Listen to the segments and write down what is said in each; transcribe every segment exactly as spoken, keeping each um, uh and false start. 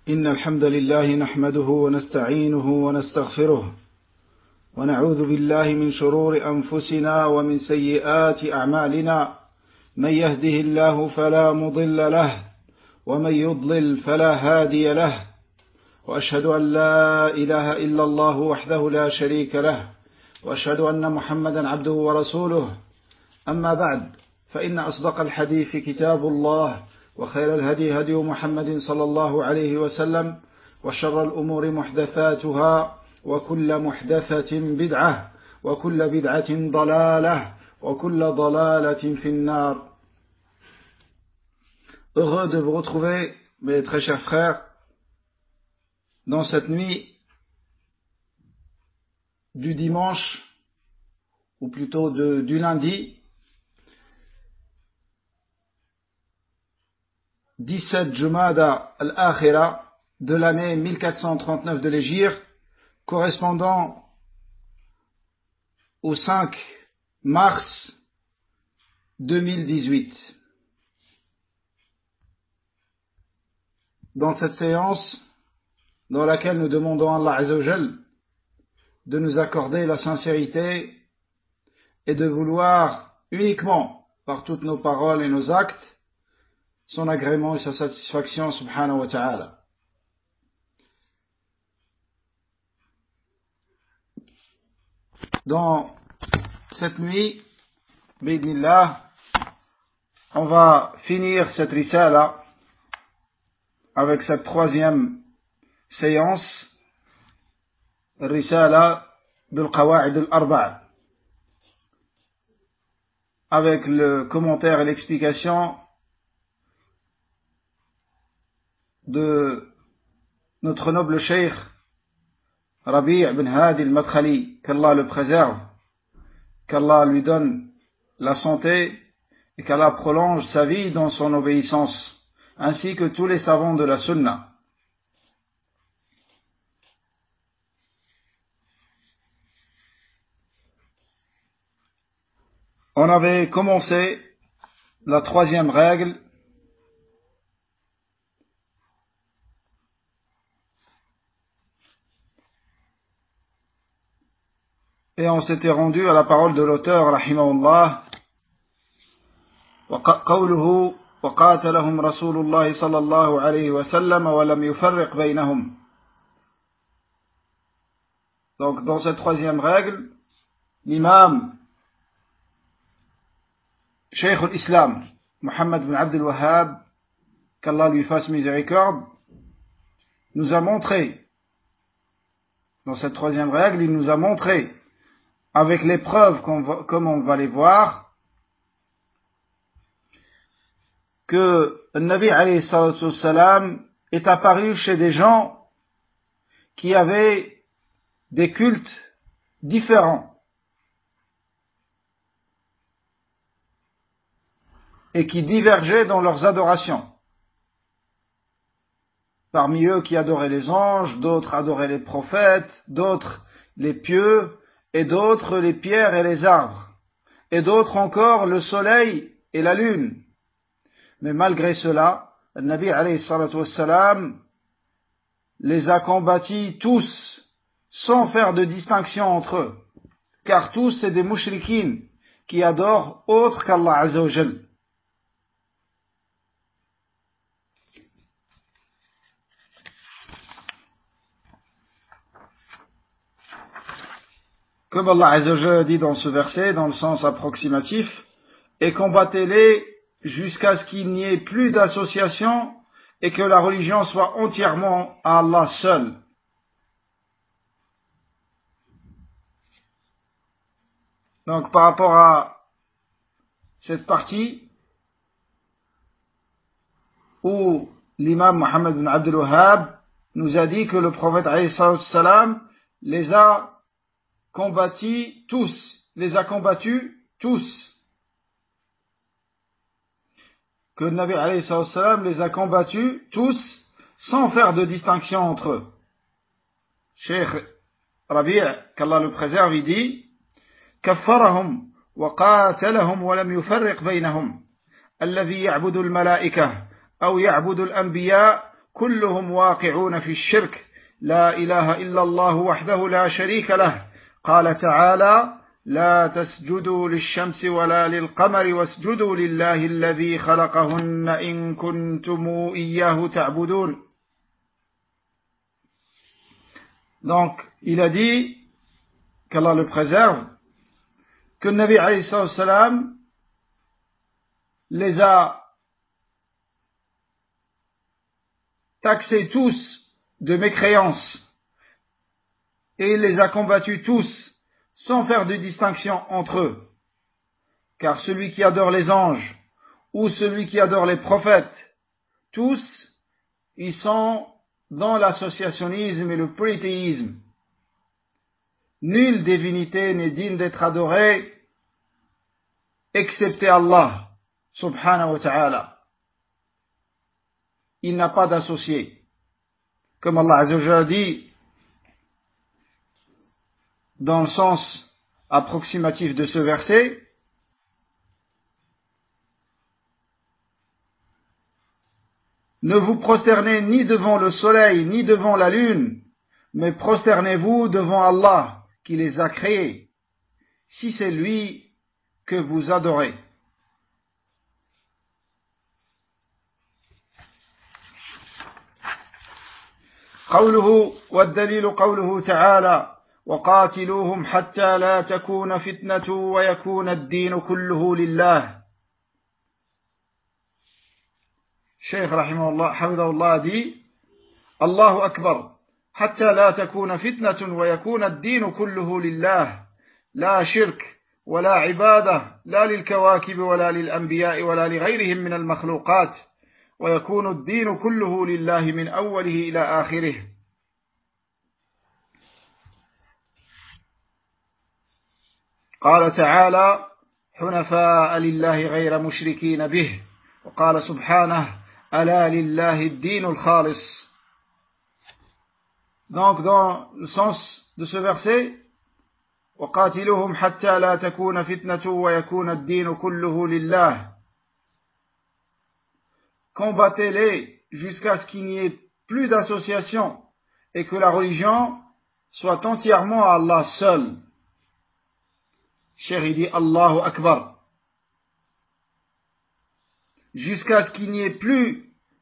إن الحمد لله نحمده ونستعينه ونستغفره ونعوذ بالله من شرور أنفسنا ومن سيئات أعمالنا من يهده الله فلا مضل له ومن يضلل فلا هادي له وأشهد أن لا إله إلا الله وحده لا شريك له وأشهد أن محمدا عبده ورسوله أما بعد فإن أصدق الحديث كتاب الله وخير الهدي هدي محمد صلى الله عليه وسلم وشر الأمور محدثاتها وكل محدثة بدعة وكل بدعة ضلالة وكل ضلالة في النار. Heureux de vous retrouver, mes très chers frères, dans cette nuit du dimanche, ou plutôt de, du lundi, dix-sept Jumada al-Akhira de l'année mille quatre cent trente-neuf de l'Hégire, correspondant au cinq mars deux mille dix-huit. Dans cette séance, dans laquelle nous demandons à Allah Azza wa Jal de nous accorder la sincérité et de vouloir uniquement, par toutes nos paroles et nos actes, son agrément et sa satisfaction, subhanahu wa ta'ala. Dans cette nuit, bidnillah, on va finir cette risala avec cette troisième séance, risala bil qawa'id al-arba'a, avec le commentaire et l'explication de notre noble cheikh Rabi' ibn Hadi al-Madkhali, qu'Allah le préserve, qu'Allah lui donne la santé et qu'Allah prolonge sa vie dans son obéissance, ainsi que tous les savants de la Sunna. On avait commencé la troisième règle et on s'était rendu à la parole de l'auteur, rahimahullah, وقوله وقاتلهم رسول الله صلى الله عليه وسلم ولم يفرق بينهم. Donc dans cette troisième règle, l'imam Cheikh al-Islam Muhammad bin Abdul Wahhab, qu'Allah lui fasse miséricorde, nous a montré, dans cette troisième règle, il nous a montré avec les preuves, comme on va les voir, que le Nabi alayhi salatu wassalam est apparu chez des gens qui avaient des cultes différents et qui divergeaient dans leurs adorations. Parmi eux qui adoraient les anges, d'autres adoraient les prophètes, d'autres les pieux, et d'autres les pierres et les arbres, et d'autres encore le soleil et la lune. Mais malgré cela, le Nabi alayhi salatu wassalam les a combattis tous, sans faire de distinction entre eux, car tous c'est des mushrikines qui adorent autre qu'Allah Azza wa Jal. Comme Allah Azza wa Jal dit dans ce verset, dans le sens approximatif, et combattez-les jusqu'à ce qu'il n'y ait plus d'association et que la religion soit entièrement à Allah seul. Donc par rapport à cette partie où l'imam Muhammad bin Abdul Wahhab nous a dit que le prophète alayhi salam les a combattus tous, les a combattus tous. Que le Nabi alayhi salam les a combattus tous sans faire de distinction entre eux. Cheikh Rabi', qu'Allah le préserve, il dit كفرهم وقاتلهم ولم يفرق بينهم الذي يعبد الملائكة أو يعبد الأنبياء كلهم واقعون في الشرك لا إله إلا الله وحده لا شريك له قال تعالى لا تسجدوا للشمس ولا للقمر واسجدوا لله الذي خلقهن إن كنتم إياه تعبدون. Donc, il a dit, qu'Allah le préserve, que le Nabi alayhi salam les a taxés tous de mécréance et il les a combattus tous sans faire de distinction entre eux. Car celui qui adore les anges ou celui qui adore les prophètes, tous, ils sont dans l'associationnisme et le polythéisme. Nulle divinité n'est digne d'être adorée excepté Allah, subhanahu wa ta'ala. Il n'a pas d'associé. Comme Allah Azza wa Jalla dit, dans le sens approximatif de ce verset, ne vous prosternez ni devant le soleil, ni devant la lune, mais prosternez-vous devant Allah, qui les a créés, si c'est lui que vous adorez. قوله والدليل قوله تعالى وقاتلوهم حتى لا تكون فتنة ويكون الدين كله لله. Cheikh rahimahullah hafidahullah dit Allahu akbar حتى لا تكون فتنة ويكون الدين كله لله لا شرك ولا عبادة لا للكواكب ولا للأنبياء ولا لغيرهم من المخلوقات ويكون الدين كله لله من أوله إلى آخره. قال تعالى حنفاء لله غير مشركين به وقال سبحانه ألا لله الدين الخالص. Donc dans le sens de ce verset, وقاتلوهم حتى لا تكون فتنة ويكون الدين كله لله. Combattez-les jusqu'à ce qu'il n'y ait plus d'association et que la religion soit entièrement à Allah seul. Cheikh dit Allahu Akbar. Jusqu'à ce qu'il n'y ait plus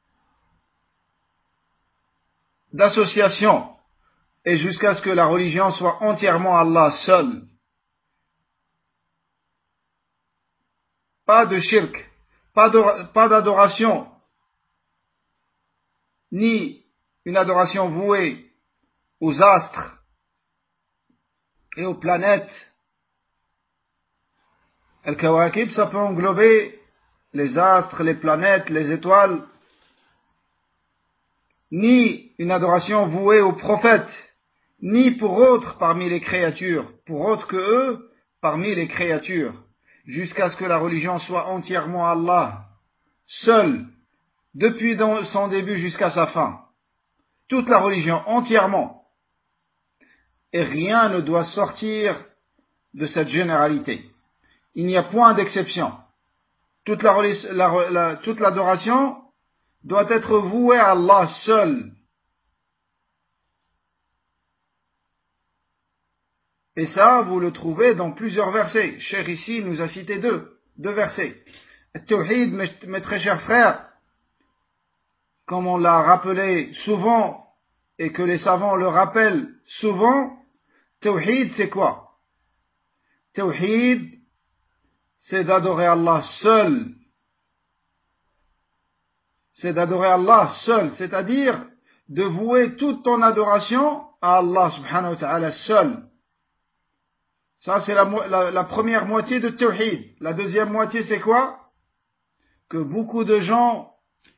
d'association et jusqu'à ce que la religion soit entièrement Allah seul. Pas de shirk, pas d'adoration, ni une adoration vouée aux astres et aux planètes. Al-Kawakib, ça peut englober les astres, les planètes, les étoiles, ni une adoration vouée aux prophètes, ni pour autres parmi les créatures, pour autres que eux parmi les créatures, jusqu'à ce que la religion soit entièrement Allah, seul, depuis son début jusqu'à sa fin. Toute la religion entièrement. Et rien ne doit sortir de cette généralité. Il n'y a point d'exception. Toute la, la, la, toute l'adoration doit être vouée à Allah seul. Et ça, vous le trouvez dans plusieurs versets. Cheikh ici nous a cité deux, deux versets. Tawhid, mes, mes très chers frères, comme on l'a rappelé souvent et que les savants le rappellent souvent, Tawhid c'est quoi? Tawhid, c'est d'adorer Allah seul. C'est d'adorer Allah seul, c'est-à-dire de vouer toute ton adoration à Allah subhanahu wa ta'ala seul. Ça c'est la, la, la première moitié de Tawhid. La deuxième moitié c'est quoi? Que beaucoup de gens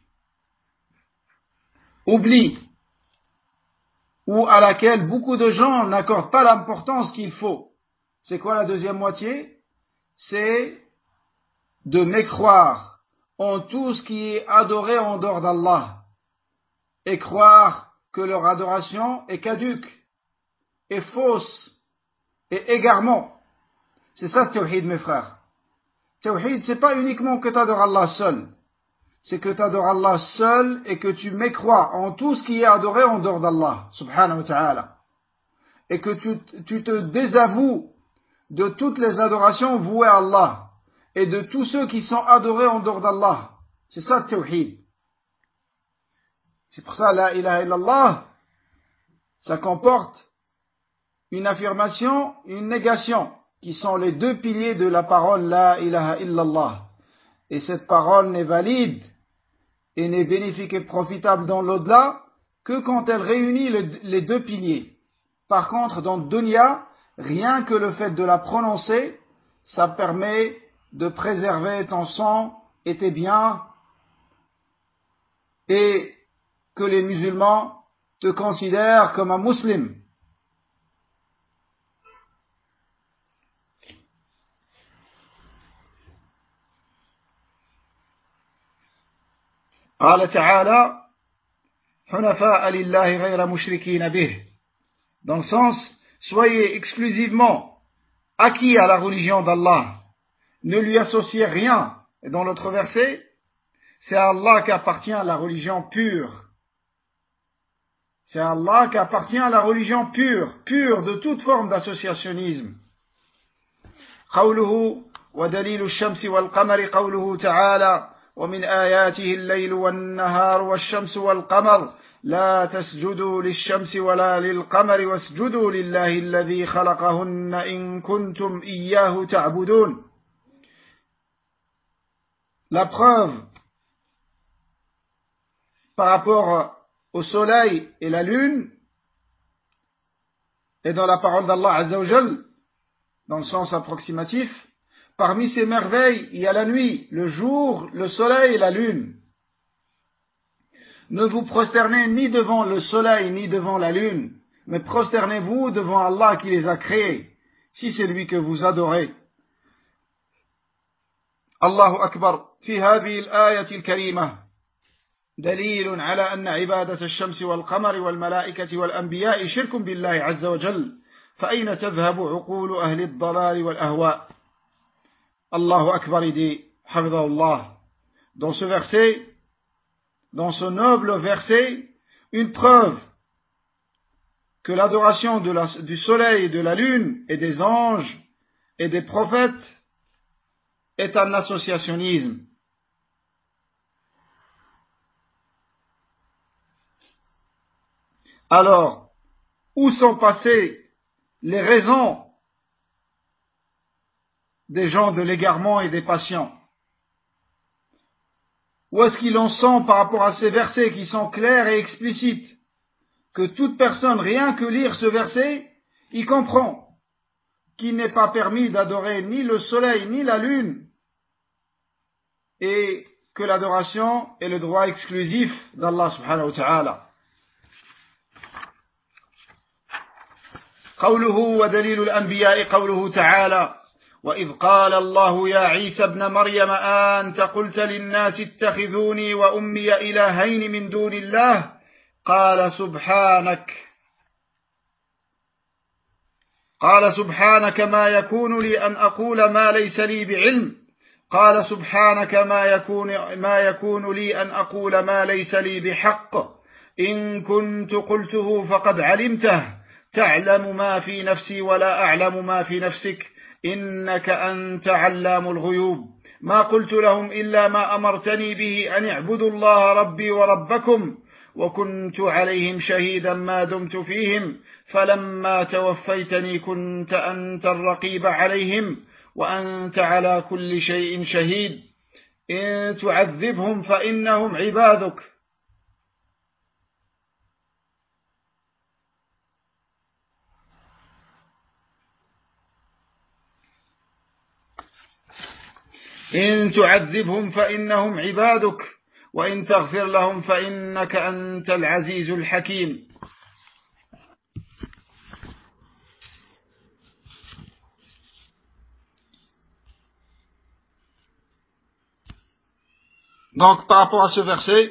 oublient, ou à laquelle beaucoup de gens n'accordent pas l'importance qu'il faut. C'est quoi la deuxième moitié? C'est de mécroire en tout ce qui est adoré en dehors d'Allah et croire que leur adoration est caduque, est fausse et égarement. C'est ça Tawhid mes frères. Tawhid c'est pas uniquement que tu adores Allah seul. c'est que tu adores Allah seul et que tu mécrois en tout ce qui est adoré en dehors d'Allah, subhanahu wa ta'ala. Et que tu, tu te désavoues de toutes les adorations vouées à Allah et de tous ceux qui sont adorés en dehors d'Allah. C'est ça le tawhid. C'est pour ça, la ilaha illallah, ça comporte une affirmation, une négation, qui sont les deux piliers de la parole la ilaha illallah. Et cette parole n'est valide et n'est bénéfique et profitable dans l'au-delà que quand elle réunit le, les deux piliers. Par contre, dans le dunya, rien que le fait de la prononcer, ça permet de préserver ton sang et tes biens, et que les musulmans te considèrent comme un musulman. قال تعالى حنفاء لله غير مشركين به. Dans le sens, soyez exclusivement acquis à la religion d'Allah, ne lui associez rien. Et dans l'autre verset, c'est à Allah qu'appartient la religion pure. C'est à Allah qu'appartient la religion pure, pure de toute forme d'associationnisme. قوله ودليل الشمس والقمر قوله تعالى ومن آياته الليل والنهار والشمس والقمر لا تسجدوا للشمس ولا للقمر واسجدوا لله الذي خلقهن إن كنتم إياه تعبدون. La preuve par rapport au soleil et la lune est dans la parole d'Allah Azza wa Jal, dans le sens approximatif. Parmi ces merveilles, il y a la nuit, le jour, le soleil et la lune. Ne vous prosternez ni devant le soleil ni devant la lune, mais prosternez-vous devant Allah qui les a créés, si c'est lui que vous adorez. Allahu Akbar. في هذه الآية الكريمة دليل على أن عبادة الشمس والقمر والملائكة والأنبياء شرك بالله عز وجل فأين تذهب عقول أهل الضلال والأهواء. Allahu Akbar, il dit, Hafidhahullah, dans ce verset, dans ce noble verset, une preuve que l'adoration de la, du soleil et de la lune et des anges et des prophètes est un associationnisme. Alors, où sont passées les raisons des gens de l'égarement et des patients? Où est-ce qu'ils en sont par rapport à ces versets qui sont clairs et explicites, que toute personne, rien que lire ce verset, y comprend qu'il n'est pas permis d'adorer ni le soleil ni la lune, et que l'adoration est le droit exclusif d'Allah subhanahu wa ta'ala. قوله ودليل الأنبياء قوله تعالى وإذ قال الله يا عيسى ابن مريم أنت قلت للناس اتخذوني وأمي إلهين من دون الله قال سبحانك قال سبحانك ما يكون لي أن أقول ما ليس لي بعلم قال سبحانك ما يكون ما يكون لي أن أقول ما ليس لي بحق إن كنت قلته فقد علمته تعلم ما في نفسي ولا أعلم ما في نفسك إنك أنت علام الغيوب ما قلت لهم إلا ما أمرتني به أن اعبدوا الله ربي وربكم وكنت عليهم شهيدا ما دمت فيهم فلما توفيتني كنت أنت الرقيب عليهم وأنت على كل شيء شهيد إن تعذبهم فإنهم عبادك إن تعذبهم فإنهم عبادك وإن تغفر لهم فإنك أنت العزيز الحكيم. Donc par rapport à ce verset,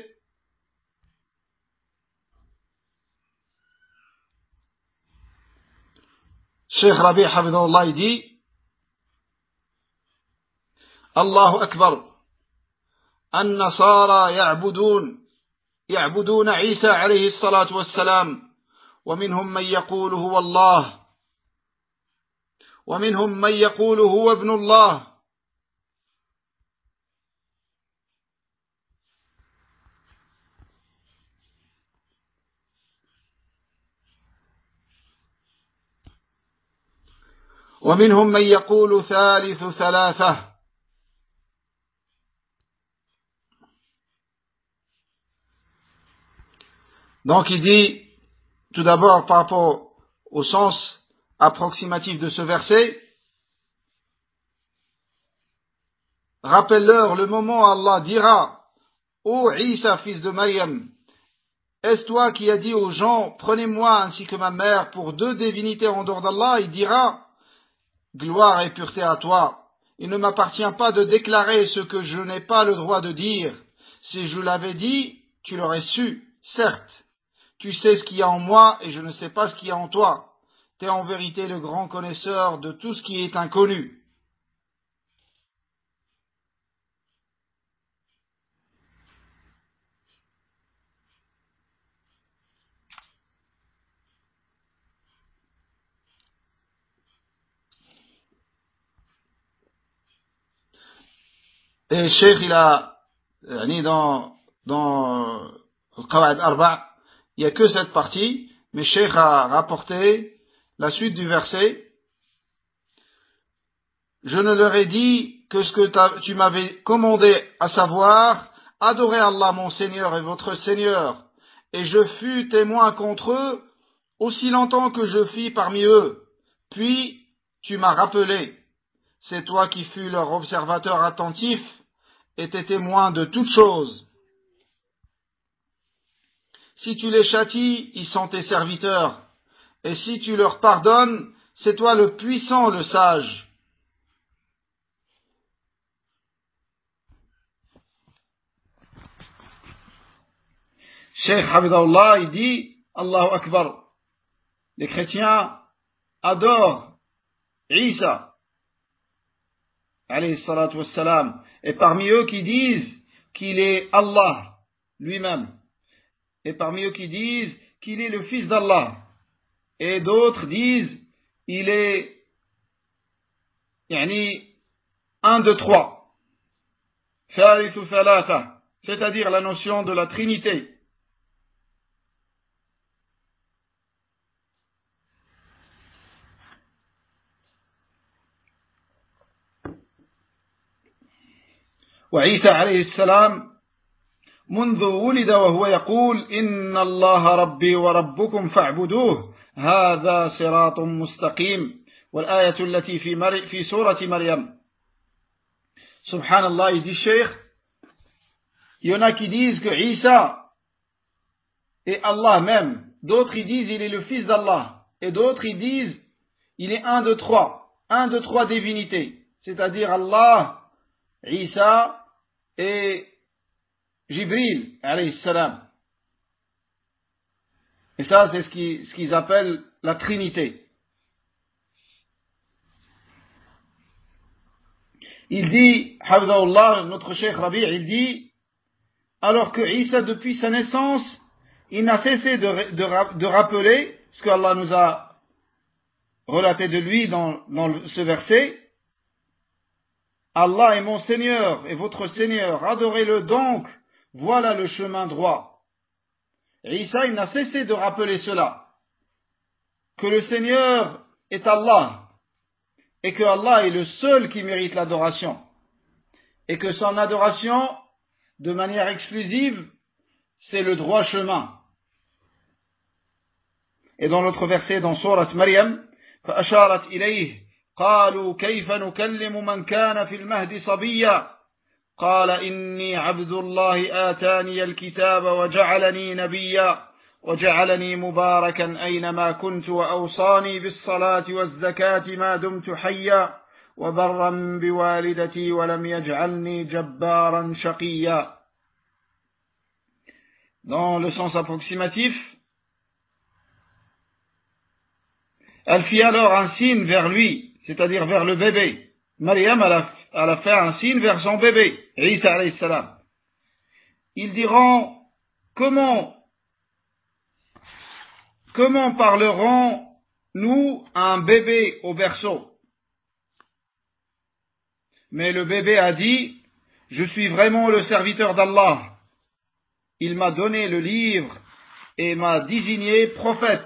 Cheikh Rabi' Hafidhahullah il dit Allahu Akbar. النصارى يعبدون يعبدون عيسى عليه الصلاة والسلام ومنهم من يقول هو الله ومنهم من يقول هو ابن الله ومنهم من يقول ثالث ثلاثة. Donc il dit tout d'abord par rapport au sens approximatif de ce verset, rappelle-leur le moment où Allah dira: Ô Isa, fils de Maryam, est-ce toi qui as dit aux gens: prenez-moi ainsi que ma mère pour deux divinités en dehors d'Allah? Il dira: gloire et pureté à toi. Il ne m'appartient pas de déclarer ce que je n'ai pas le droit de dire. Si je l'avais dit, tu l'aurais su. Certes, tu sais ce qu'il y a en moi et je ne sais pas ce qu'il y a en toi. Tu es en vérité le grand connaisseur de tout ce qui est inconnu. Et Cheikh, il a, dans, dans le Qawa'id Arba', il n'y a que cette partie, mais Cheikh a rapporté la suite du verset. Je ne leur ai dit que ce que tu m'avais commandé, à savoir, adorez Allah mon Seigneur et votre Seigneur, et je fus témoin contre eux aussi longtemps que je fis parmi eux. Puis tu m'as rappelé, c'est toi qui fus leur observateur attentif et t'es témoin de toutes choses. Si tu les châties, ils sont tes serviteurs, et si tu leur pardonnes, c'est toi le puissant, le sage. Cheikh Hafidahullah, il dit, Allahu Akbar, les chrétiens adorent Isa, alayhi salatu wassalam, et parmi eux qui disent qu'il est Allah lui-même, et parmi eux qui disent qu'il est le fils d'Allah, et d'autres disent il est yani, un de trois, thalithu thalatha, c'est-à-dire la notion de la Trinité. وعيسى عليه السلام منذ ولد وهو يقول إن الله ربي وربكم فاعبدوه هذا صراط مستقيم. والآية التي في, مر... في سورة مريم. Subhanallah, il dit Cheikh, il y en a qui disent que Isa est Allah même, d'autres ils disent il est le fils d'Allah, et d'autres ils disent il est un de trois, un de trois divinités, c'est-à-dire Allah, Isa et Jibril, alayhi salam. Et ça, c'est ce qu'ils, ce qu'ils appellent la Trinité. Il dit, Hafidahullah, notre Cheikh Rabi', il dit, alors que Isa, depuis sa naissance, il n'a cessé de, de, de rappeler ce qu'Allah nous a relaté de lui dans, dans ce verset. Allah est mon Seigneur et votre Seigneur, adorez-le donc, voilà le chemin droit. Et Isa, il n'a cessé de rappeler cela, que le Seigneur est Allah, et que Allah est le seul qui mérite l'adoration, et que son adoration, de manière exclusive, c'est le droit chemin. Et dans l'autre verset, dans Sourate Maryam, فأشارت إليه قالوا كيف نكلم من كان في المهد صبيا قال إني عبد الله آتاني الكتاب وجعلني نبيا وجعلني مباركا أينما كنت وأوصاني بالصلاة والزكاة ما دمت حيا وبرا بوالدتي ولم يجعلني جبارا شقيا. Dans le sens approximatif, elle fit alors un signe vers lui, c'est-à-dire vers le bébé. Maryam, elle a, elle a fait un signe vers son bébé, Isa alayhi salam. ils diront, comment, comment parlerons-nous à un bébé au berceau? Mais le bébé a dit, je suis vraiment le serviteur d'Allah. Il m'a donné le livre et m'a désigné prophète.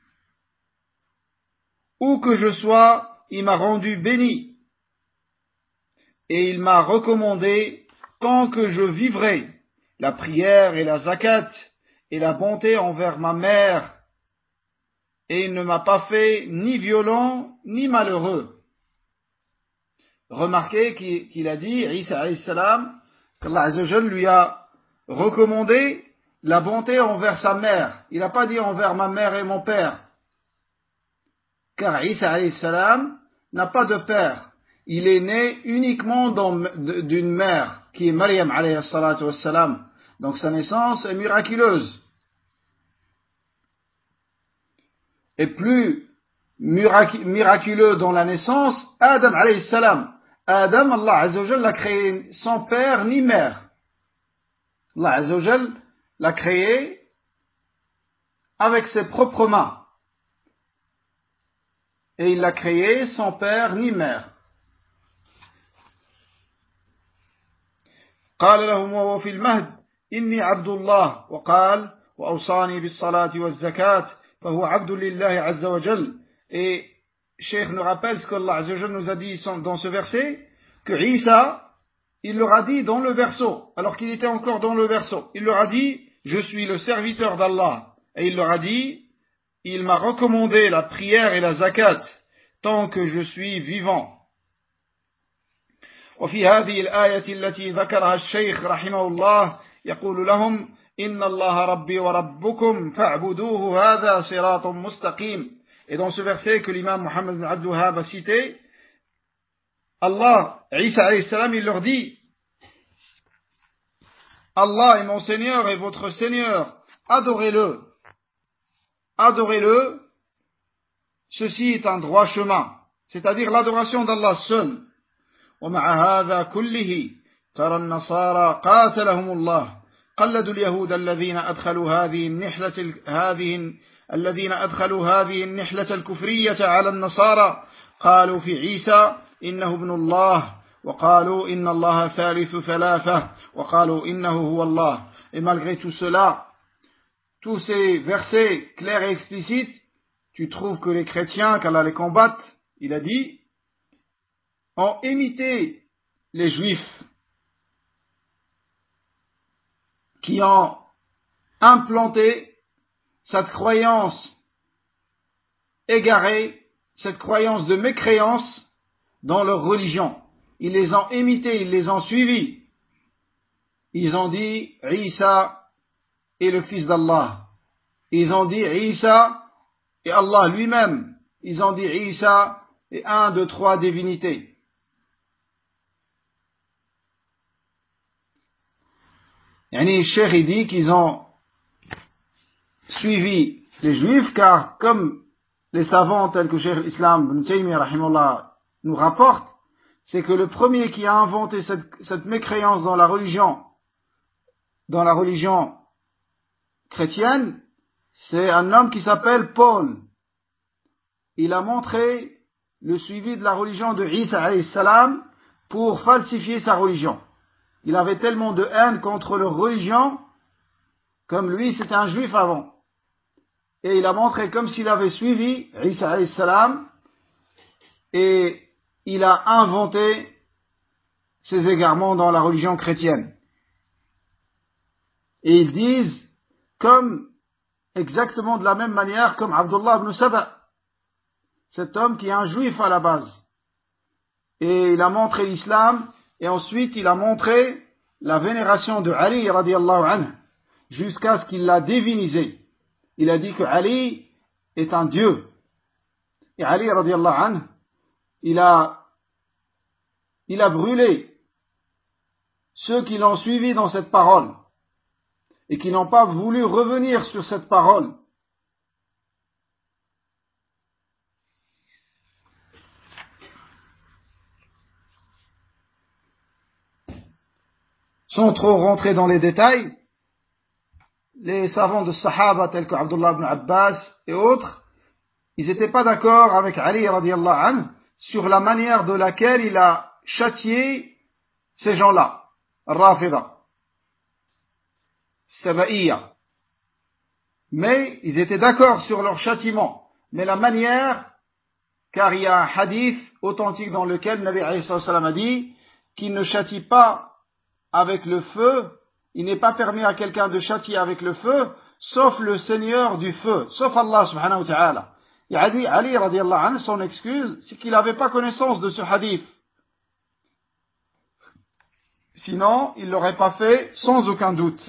Où que je sois, il m'a rendu béni. Et il m'a recommandé, tant que je vivrai, la prière et la zakat et la bonté envers ma mère. Et il ne m'a pas fait ni violent ni malheureux. Remarquez qu'il a dit, Isa alayhi salam, qu'Allah azza wa jalla lui a recommandé la bonté envers sa mère. Il n'a pas dit envers ma mère et mon père. Car Isa alayhi salam n'a pas de père. Il est né uniquement d'une mère, qui est Maryam alayhi salatu wassalam. Donc sa naissance est miraculeuse. Et plus miraculeux dans la naissance, Adam alayhi salam. Adam, Allah azza wa jalla l'a créé sans père ni mère. Allah azza wa jalla l'a créé avec ses propres mains. Et il l'a créé sans père ni mère. قال لهم وهو في المهد إني عبد الله وقال وأوصاني بالصلاة والزكاة فهو عبد لله عز وجل. Et Cheikh nous rappelle ce qu'Allah Azza wa Jalla nous a dit dans ce verset, que Isa, il leur a dit dans le berceau, alors qu'il était encore dans le berceau, il leur a dit, je suis le serviteur d'Allah. Et il leur a dit, il m'a recommandé la prière et la zakat tant que je suis vivant. وفي هذه الآية التي ذكرها الشيخ رحمه الله يقول لهم إن الله ربي وربكم فاعبدوه هذا صراط مستقيم. Et dans ce verset que l'imam Muhammad ibn Abdul Wahhab a cité, Allah, Isa alayhi salam, il leur dit, Allah est mon Seigneur et votre Seigneur, adorez-le. Adorez-le, ceci est un droit chemin, c'est-à-dire l'adoration d'Allah seul. ومع هذا كله ترى النصارى قاتلهم الله قلدوا اليهود الذين أدخلوا هذه النحلة هذه الذين أدخلوا هذه النحلة الكفرية على النصارى قالوا في عيسى إنه ابن الله وقالوا إن الله ثالث ثلاثة وقالوا إنه هو الله. Et malgré tout cela, tous ces versets clairs et explicites, tu trouves que les chrétiens, qu'Allah les combatte, il a dit, ont imité les juifs qui ont implanté cette croyance égarée, cette croyance de mécréance dans leur religion. Ils les ont imités, ils les ont suivis. Ils ont dit Isa est le fils d'Allah. Ils ont dit Isa est Allah lui-même. Ils ont dit Isa est un de trois divinités. Yani, Cheikh il dit qu'ils ont suivi les juifs car comme les savants tels que Cheikh l'Islam Ibn Taymiyyah rahimahullah nous rapportent, c'est que le premier qui a inventé cette, cette mécréance dans la religion, dans la religion chrétienne, c'est un homme qui s'appelle Paul. Il a montré le suivi de la religion de Isa alayhi salam pour falsifier sa religion. Il avait tellement de haine contre leur religion, comme lui c'était un juif avant. Et il a montré comme s'il avait suivi Isa alayhi salam, et il a inventé ses égarements dans la religion chrétienne. Et ils disent, comme, exactement de la même manière comme Abdullah ibn Saba, cet homme qui est un juif à la base. Et il a montré l'islam, et ensuite il a montré la vénération de Ali radiallahu anhu, jusqu'à ce qu'il l'a divinisé. Il a dit que Ali est un dieu. Et Ali radiallahu anhu, il a, il a brûlé ceux qui l'ont suivi dans cette parole, et qui n'ont pas voulu revenir sur cette parole. Sans trop rentrer dans les détails, les savants de Sahaba tels que Abdullah ibn Abbas et autres, ils n'étaient pas d'accord avec Ali radiallahu anhu sur la manière de laquelle il a châtié ces gens-là, Rafida, Sabaïya. Mais ils étaient d'accord sur leur châtiment. Mais la manière, car il y a un hadith authentique dans lequel le Nabi alayhi salam a dit qu'il ne châtie pas avec le feu, il n'est pas permis à quelqu'un de châtier avec le feu, sauf le Seigneur du feu, sauf Allah subhanahu wa ta'ala. Il a dit, Ali radiallahu anhu, son excuse, c'est qu'il n'avait pas connaissance de ce hadith. Sinon, il ne l'aurait pas fait sans aucun doute.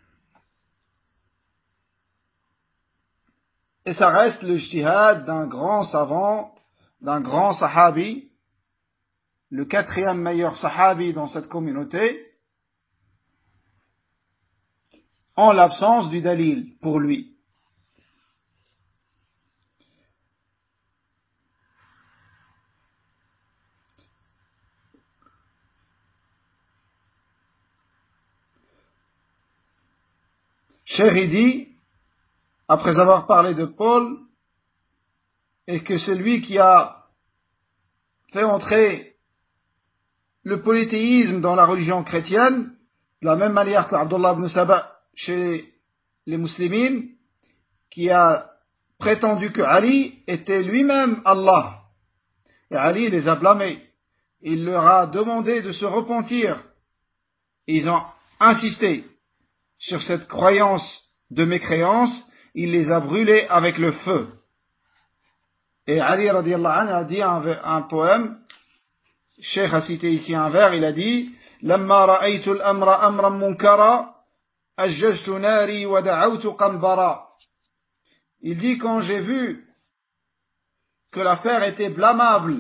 Et ça reste le ijtihad d'un grand savant, d'un grand sahabi, le quatrième meilleur sahabi dans cette communauté, en l'absence du dalil pour lui. Cheikh dit, après avoir parlé de Paul, et que c'est lui qui a fait entrer le polythéisme dans la religion chrétienne, de la même manière que Abdullah ibn Saba chez les musulmans, qui a prétendu que Ali était lui-même Allah. Et Ali les a blâmés. Il leur a demandé de se repentir. Ils ont insisté sur cette croyance de mécréance. Il les a brûlés avec le feu. Et Ali radiallahu anhu a dit un, un poème, Cheikh a cité ici un vers, il a dit لما رأيت الأمر أمرا منكرا أججت ناري ودعوت قنبرا. Il dit, quand j'ai vu que l'affaire était blâmable,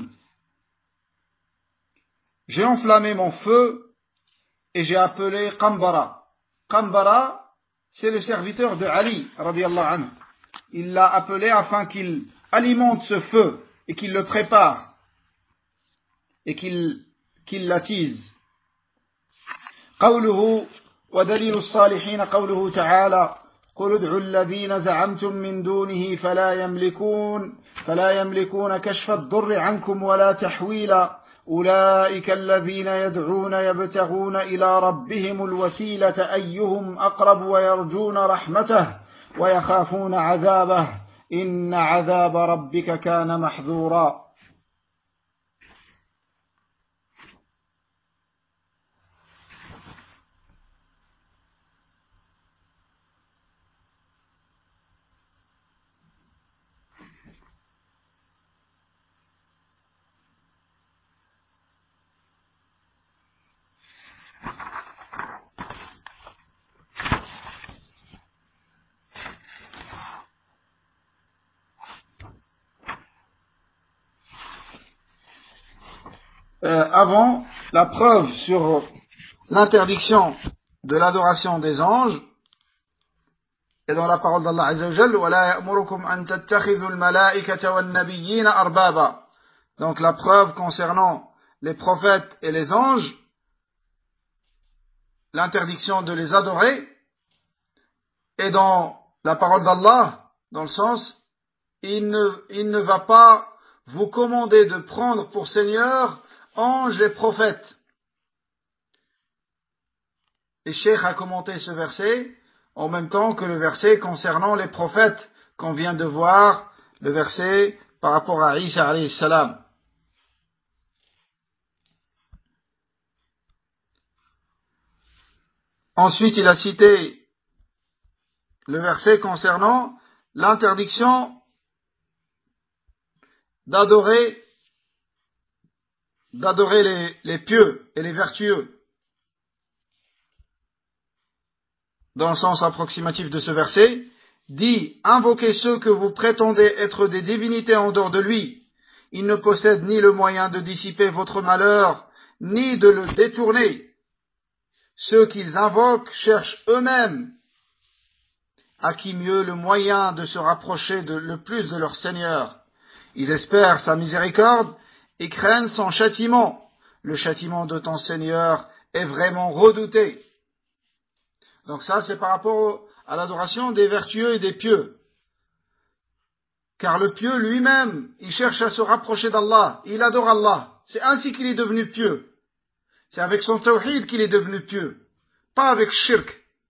j'ai enflammé mon feu et j'ai appelé Qambara. Qambara, c'est le serviteur de Ali radiallahu anhu. Il l'a appelé afin qu'il alimente ce feu et qu'il le prépare et qu'il, qu'il l'attise. قوله ودليل الصالحين قوله تعالى قل ادعوا الذين زعمتم من دونه فلا يملكون فلا يملكون كشف الضر عنكم ولا تحويلا أولئك الذين يدعون يبتغون إلى ربهم الوسيلة أيهم أقرب ويرجون رحمته ويخافون عذابه إن عذاب ربك كان محذورا. Euh, avant, la preuve sur l'interdiction de l'adoration des anges est dans la parole d'Allah Azza wa Jalla وَلَا يَأْمُرُكُمْ أَن تَتَّخِذُوا الْمَلَائِكَةَ وَالنَّبِيِّينَ أَرْبَابًا. Donc la preuve concernant les prophètes et les anges, l'interdiction de les adorer, est dans la parole d'Allah, dans le sens, il ne, il ne va pas vous commander de prendre pour Seigneur anges et prophètes. Et Cheikh a commenté ce verset en même temps que le verset concernant les prophètes qu'on vient de voir, le verset par rapport à Isa alayhi salam. Ensuite, il a cité le verset concernant l'interdiction d'adorer d'adorer les, les pieux et les vertueux. Dans le sens approximatif de ce verset, dit, invoquez ceux que vous prétendez être des divinités en dehors de lui. Ils ne possèdent ni le moyen de dissiper votre malheur, ni de le détourner. Ceux qu'ils invoquent cherchent eux-mêmes à qui mieux le moyen de se rapprocher de, le plus de leur Seigneur. Ils espèrent sa miséricorde et craignent son châtiment. Le châtiment de ton Seigneur est vraiment redouté. Donc ça, c'est par rapport à l'adoration des vertueux et des pieux. Car le pieux lui-même, il cherche à se rapprocher d'Allah, il adore Allah. C'est ainsi qu'il est devenu pieux. C'est avec son tawhid qu'il est devenu pieux, pas avec shirk.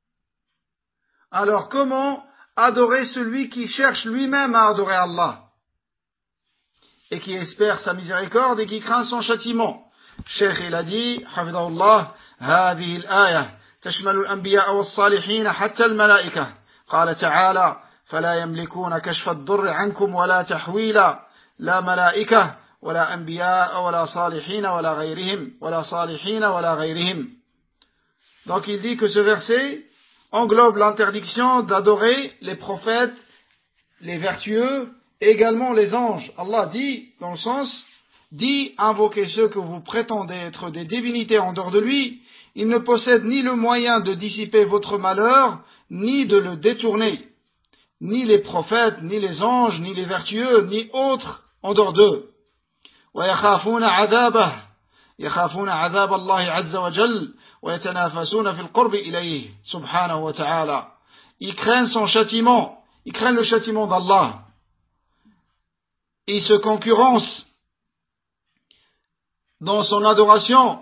Alors comment adorer celui qui cherche lui-même à adorer Allah et qui espère sa miséricorde et qui craint son châtiment? Cheikh il a dit, hafidahullah, هذه الآية تشمل الأنبياء والصالحين حتى الملائكة. قال تعالى: فلا يملكون كشف الضر عنكم ولا تحويلا، لا ملائكة ولا أنبياء ولا صالحين ولا غيرهم ولا صالحين ولا غيرهم. Donc il dit que ce verset englobe l'interdiction d'adorer les prophètes, les vertueux, et également les anges. Allah dit, dans le sens, dit, invoquez ceux que vous prétendez être des divinités en dehors de lui, ils ne possèdent ni le moyen de dissiper votre malheur, ni de le détourner, ni les prophètes, ni les anges, ni les vertueux, ni autres en dehors d'eux. ويخافون عذابه يخافون عذاب الله عز وجل ويتنافسون في القرب إليه سبحانه وتعالى. Ils craignent son châtiment, ils craignent le châtiment d'Allah. Ils se concurrencent dans son adoration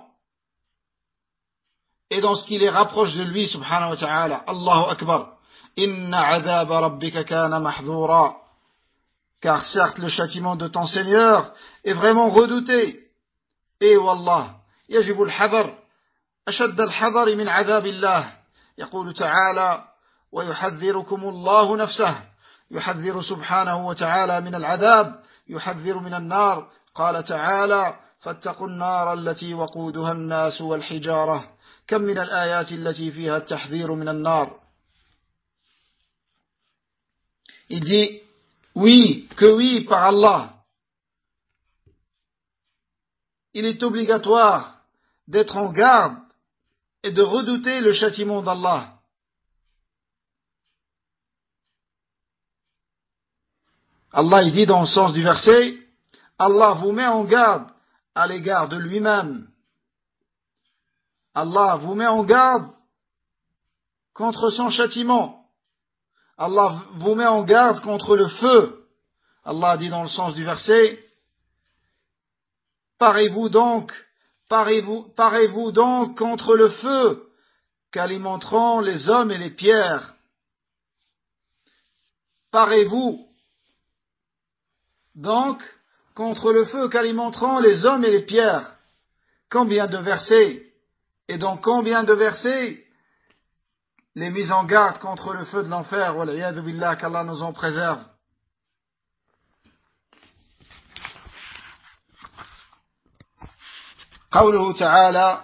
et dans ce qui les rapproche de lui subhanahu wa ta'ala. Allahu Akbar. Inna adhaba rabbika kana mahdhura. Car certes le châtiment de ton Seigneur est vraiment redouté. Et wallah, يجب الحذر أشد الحذر من عذاب الله. يقول تعالى: ويحذركم الله نفسه. يحذر سبحانه وتعالى من العذاب، يحذر من النار. قال تعالى: فاتقوا النار التي وقودها الناس والحجارة. كم من الآيات التي فيها التحذير من النار. Il dit, oui, que oui, par Allah, il est obligatoire d'être en garde et de redouter le châtiment d'Allah. Allah il dit dans le sens du verset, Allah vous met en garde à l'égard de lui-même. Allah vous met en garde contre son châtiment. Allah vous met en garde contre le feu. Allah dit dans le sens du verset, parez-vous donc, parez-vous, parez-vous donc contre le feu qu'alimenteront les hommes et les pierres. Parez-vous donc contre le feu qu'alimenteront les hommes et les pierres. Combien de versets, et dans combien de versets les mises en garde contre le feu de l'enfer, wal'iyadu billah, qu'Allah nous en préserve. قوله تعالى: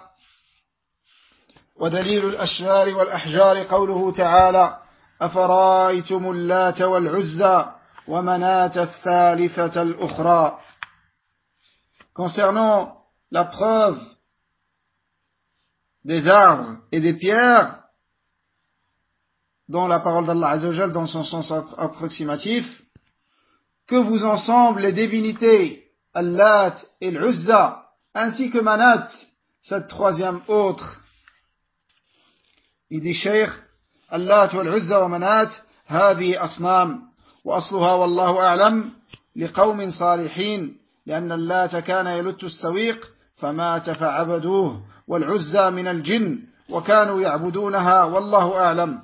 ودليل الأشجار والأحجار قوله تعالى: أفرأيتم اللات والعزى ومناة الثالثة الأخرى. Concernant la preuve des arbres et des pierres, dans la parole d'Allah Azza wa Jal dans son sens approximatif, que vous ensemble les divinités Allat et l'Uzza, ainsi que Manat, cette troisième autre. Il dit Cheikh, Allat wal-Uzza wa Manat, هذه أصنام وأصلها والله أعلم لقوم صالحين لأن اللات كان يلت السويق فمات فعبدوه والعزى من الجن وكانوا يعبدونها والله أعلم.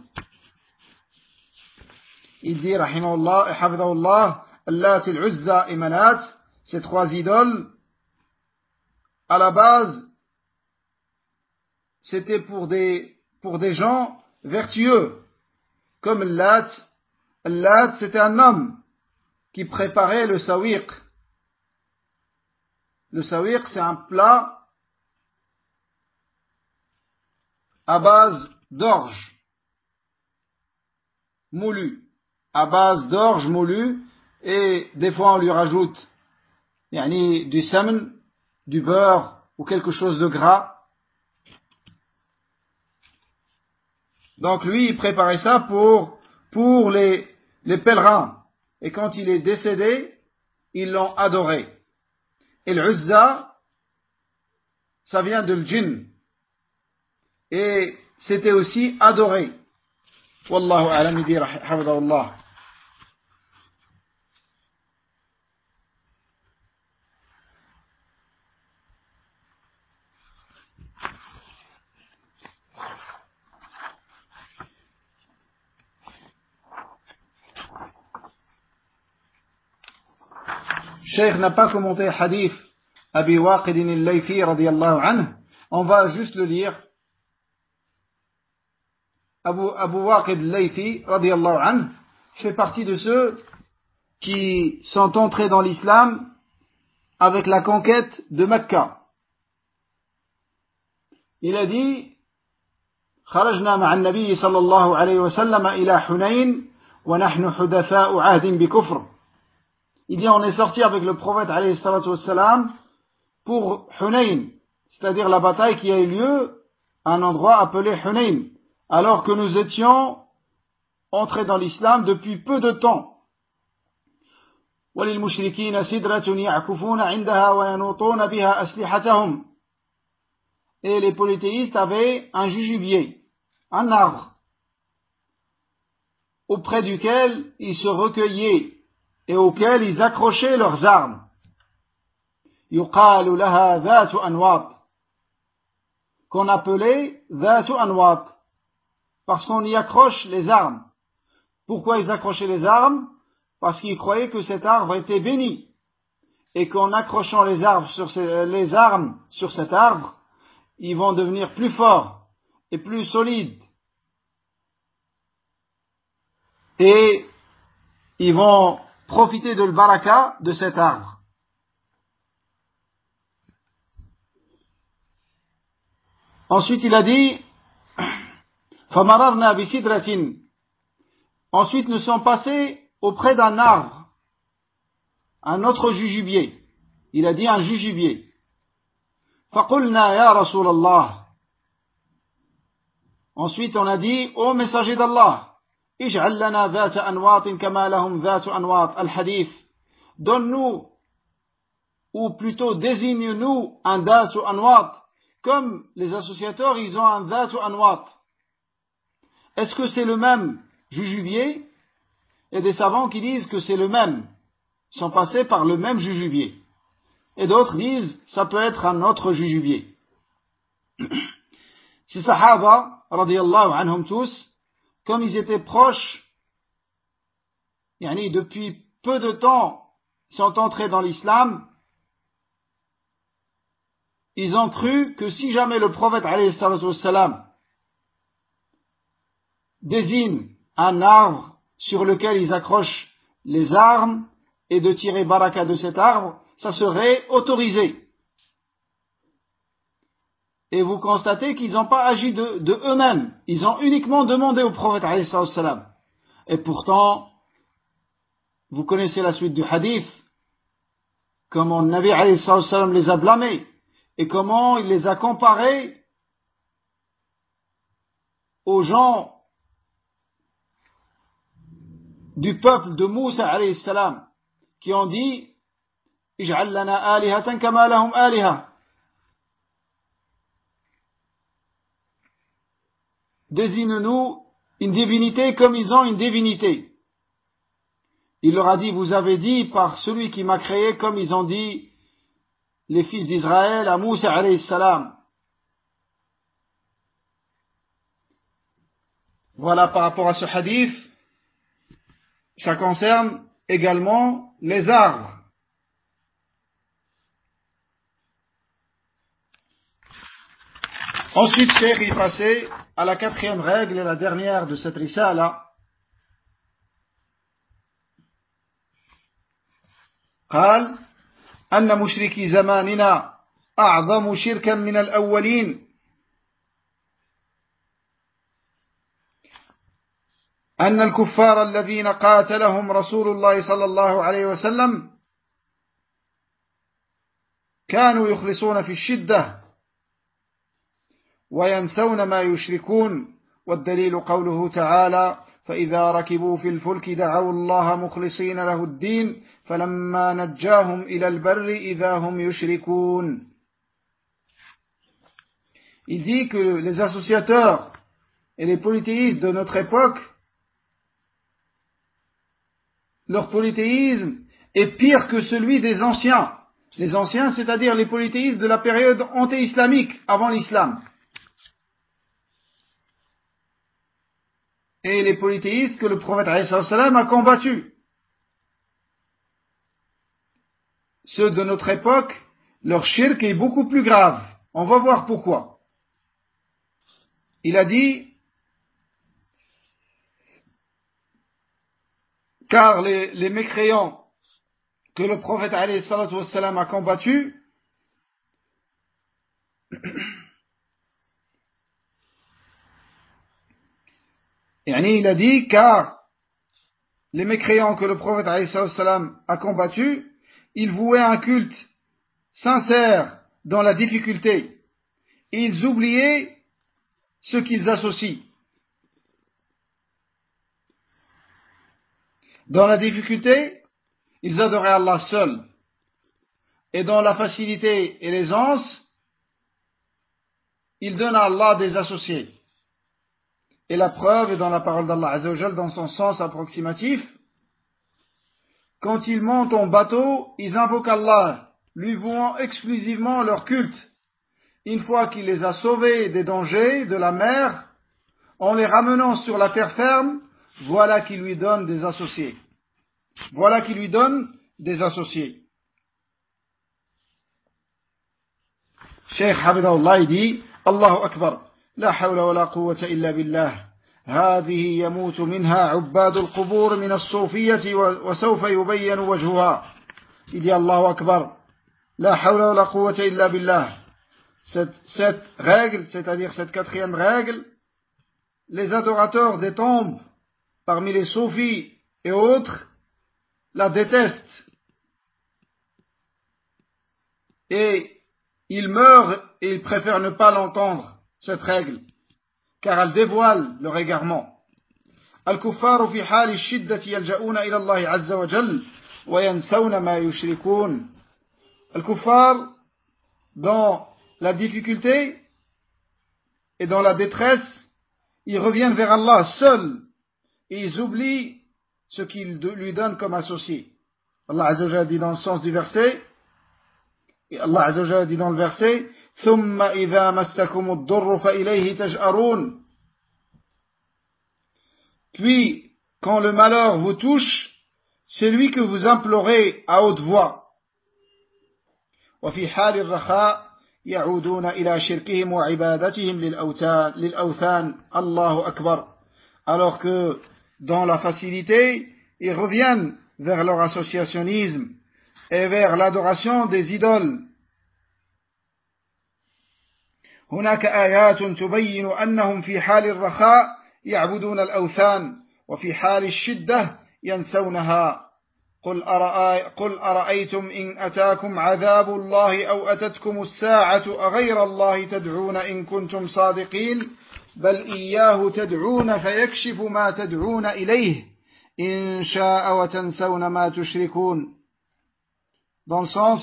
Il dit, rahimahullah et hafidahullah, Allat, al-Uzza et Manat, ces trois idoles, à la base, c'était pour des, pour des gens vertueux, comme Allat. Allat, c'était un homme qui préparait le sawiq. Le sawiq, c'est un plat à base d'orge moulu. À base d'orge moulu, et des fois on lui rajoute yani, du saman, du beurre ou quelque chose de gras. Donc lui il préparait ça pour, pour les, les pèlerins, et quand il est décédé ils l'ont adoré. Et l'Uzza ça vient de l'Jinn, et c'était aussi adoré. والله أعلم يدير حفظه الله. Cheikh n'a pas commenté hadith Abi Waqid al-Laythi radiyallahu anhu. On va juste le lire. Abu, Abu Waqid al-Laythi radiyallahu anhu fait partie de ceux qui sont entrés dans l'islam avec la conquête de Mecca. Il a dit خرجنا مع النبي صلى الله عليه وسلم إلى حنين ونحن حدثاء عهد بكفر. Il dit on est sorti avec le prophète alayhi salatu wassalam pour Hunayn, c'est-à-dire la bataille qui a eu lieu à un endroit appelé Hunayn, alors que nous étions entrés dans l'islam depuis peu de temps. وَلِلْمُشْرِكِينَ سِدْرَةٌ يَعْكُفُونَ عِنْدَهَا وَيَنُوطُونَ بِهَا أَسْلِحَتَهُمْ. Et les polythéistes avaient un jujubier, un arbre, auprès duquel ils se recueillaient et auquel ils accrochaient leurs armes. يُقَالُ لَهَا ذَاتُ أَنْوَاطٍ, qu'on appelait ذَاتُ أَنْوَاطٍ, parce qu'on y accroche les armes. Pourquoi ils accrochaient les armes? Parce qu'ils croyaient que cet arbre était béni, et qu'en accrochant les, arbres sur ces, les armes sur cet arbre, ils vont devenir plus forts et plus solides. Et ils vont profiter de l'baraka de cet arbre. Ensuite, il a dit فَمَرَرْنَا بِسِدْرَةٍ. Ensuite, nous sommes passés auprès d'un arbre, un autre jujubier. Il a dit un jujubier. فَقُلْنَا يَا رَسُولَ اللَّهِ. Ensuite, on a dit, ô messager d'Allah, اجعل لنا ذات أنواط كما لهم ذات أنواط الحديث. Donne-nous, ou plutôt désigne-nous un ذات أنواط, comme les associateurs, ils ont un ذات أنواط. Est-ce que c'est le même jujubier? Il y a des savants qui disent que c'est le même, ils sont passés par le même jujubier. Et d'autres disent, ça peut être un autre jujubier. Ces sahaba, radiyallahu anhum tous, comme ils étaient proches, yani depuis peu de temps, ils sont entrés dans l'islam, ils ont cru que si jamais le prophète alayhi salatu wassalam désigne un arbre sur lequel ils accrochent les armes et de tirer baraka de cet arbre, ça serait autorisé. Et vous constatez qu'ils n'ont pas agi de, de eux-mêmes. Ils ont uniquement demandé au prophète alayhi salam. Et pourtant, vous connaissez la suite du hadith, comment le Nabi alayhi salam les a blâmés et comment il les a comparés aux gens du peuple de Moussa alayhi salam qui ont dit Ij'al lana alihatan kama lahum aliha. Désigne-nous une divinité comme ils ont une divinité. Il leur a dit, vous avez dit par celui qui m'a créé comme ils ont dit les fils d'Israël à Moussa alayhi salam. Voilà par rapport à ce hadith, ça concerne également les arbres. Ensuite, Cheikh est passé à la quatrième règle et la dernière de cette risala. قال أن مشركي زماننا أعظم شركا من الأولين. أن الكفار الذين قاتلهم رسول الله صلى الله عليه وسلم كانوا يخلصون في الشدة وينسون ما يشركون والدليل قوله تعالى فإذا ركبوا في الفلك دعوا الله مخلصين له الدين فلما نجاهم إلى البر إذا هم يشركون. Il dit que les associateurs et les polythéistes de notre époque leur polythéisme est pire que celui des anciens. Les anciens, c'est-à-dire les polythéistes de la période anté-islamique, avant l'islam. Et les polythéistes que le prophète alayhi salam a combattus. Ceux de notre époque, leur shirk est beaucoup plus grave. On va voir pourquoi. Il a dit, car les, les mécréants que le prophète alayhi salam a combattus, il a dit, car les mécréants que le prophète alayhi salam a combattus, ils vouaient un culte sincère dans la difficulté. Et ils oubliaient ce qu'ils associent. Dans la difficulté, ils adoraient Allah seul. Et dans la facilité et l'aisance, ils donnent à Allah des associés. Et la preuve est dans la parole d'Allah Azza wa Jal, dans son sens approximatif. Quand ils montent en bateau, ils invoquent Allah, lui vouant exclusivement leur culte. Une fois qu'il les a sauvés des dangers de la mer, en les ramenant sur la terre ferme, voilà qui lui donne des associés. Voilà qui lui donne des associés. Cheikh Habibullah dit, Allahu Akbar, la hawla wa la quwwata illa billah. هذه يموت منها عباد القبور من الصوفية وسوف يبين وجهها. Il dit Allahu Akbar, la hawla wa la quwwata illa billah. Cette, cette règle, c'est-à-dire cette quatrième règle, les adorateurs des tombes, parmi les soufis et autres, la détestent. Et ils meurent et ils préfèrent ne pas l'entendre, cette règle, car elle dévoile leur égarement. Al-Kuffar fi hal al-shiddati yaljauna ila Allah azza wa jal wa yansawna ma yushrikun. Al-Kuffar, dans la difficulté et dans la détresse, ils reviennent vers Allah seuls et ils oublient ce qu'ils lui donnent comme associé. Allah Azza wa Jalla dit dans le sens du verset, et Allah Azza wa Jalla dit dans le verset, ثم إذا مسكم الضر فإليه تجأرون. Puis, quand le malheur vous touche, c'est lui que vous implorez à haute voix. وفي حال الرخاء يعودون إلى شركهم وعبادتهم للأوثان للأوثان. الله أكبر. Alors que dans la facilité, ils reviennent vers leur associationnisme et vers l'adoration des idoles. هناك آيات تبين أنهم في حال الرخاء يعبدون الأوثان وفي حال الشدة ينسونها. قل, أرأي قل أرأيتم إن أتاكم عذاب الله أو أتتكم الساعة أغير الله تدعون إن كنتم صادقين بل إياه تدعون فيكشف ما تدعون إليه إن شاء وتنسون ما تشركون. Dans le sens,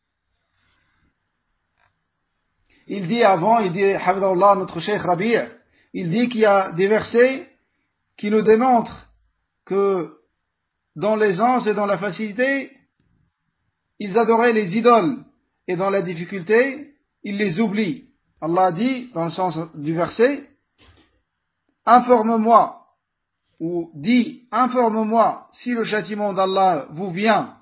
il dit avant, il dit, Hafidahullah, notre Cheikh Rabi', il dit qu'il y a des versets qui nous démontrent que dans l'aisance et dans la facilité, ils adoraient les idoles, et dans la difficulté, ils les oublient. Allah dit, dans le sens du verset, informe-moi, ou dit, informe-moi si le châtiment d'Allah vous vient,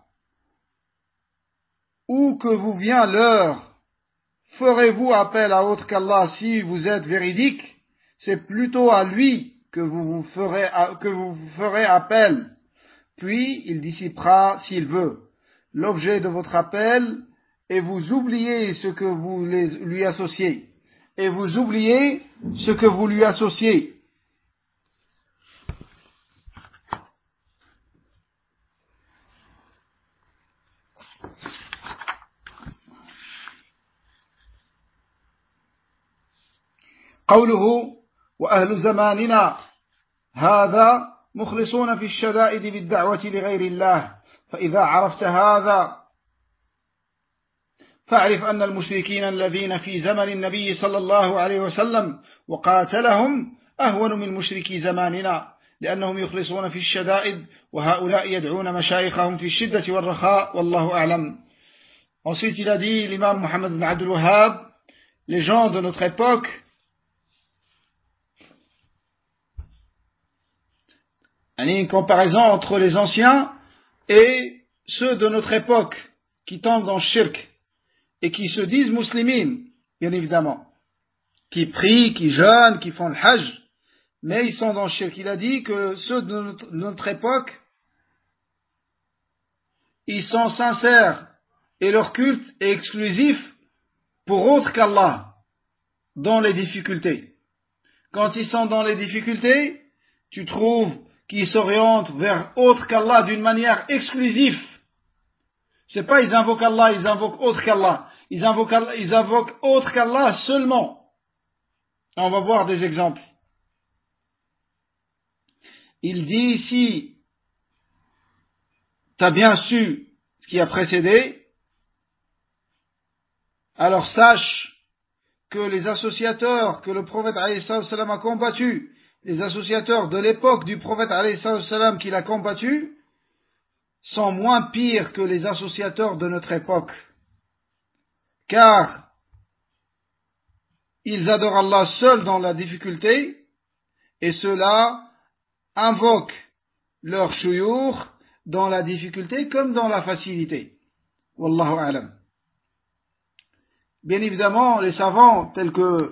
ou que vous vient l'heure. Ferez-vous appel à autre qu'Allah si vous êtes véridique? C'est plutôt à lui que vous vous ferez, que vous ferez appel. Puis il dissipera, s'il veut, l'objet de votre appel, et vous oubliez ce que vous lui associez. Et vous oubliez ce que vous lui associez. قوله وأهل زماننا هذا مخلصون في الشدائد بالدعوة لغير الله فإذا عرفت هذا فاعرف أن المشركين الذين في زمن النبي صلى الله عليه وسلم وقاتلهم أهون من مشركي زماننا لأنهم يخلصون في الشدائد وهؤلاء يدعون مشايخهم في الشدة والرخاء والله أعلم. Ensuite il a dit, l'imam Mohammed ibn Abdul Wahhab, les gens de notre époque une comparaison entre les anciens et ceux de notre époque qui tombent dans le shirk et qui se disent muslimines, bien évidemment, qui prient, qui jeûnent, qui font le hajj, mais ils sont dans le shirk. Il a dit que ceux de notre, de notre époque, ils sont sincères et leur culte est exclusif pour autre qu'Allah dans les difficultés. Quand ils sont dans les difficultés, tu trouves qu'ils s'orientent vers autre qu'Allah d'une manière exclusive. C'est pas ils invoquent Allah, ils invoquent autre qu'Allah. Ils invoquent, Allah, ils invoquent autre qu'Allah seulement. On va voir des exemples. Il dit ici, tu as bien su ce qui a précédé, alors sache que les associateurs que le prophète alayhi salam a combattus, les associateurs de l'époque du prophète alayhi salam qu'il a combattu, sont moins pires que les associateurs de notre époque. Car ils adorent Allah seul dans la difficulté, et ceux-là invoquent leur shuyukh dans la difficulté comme dans la facilité. Wallahu a'lam. Bien évidemment, les savants, tels que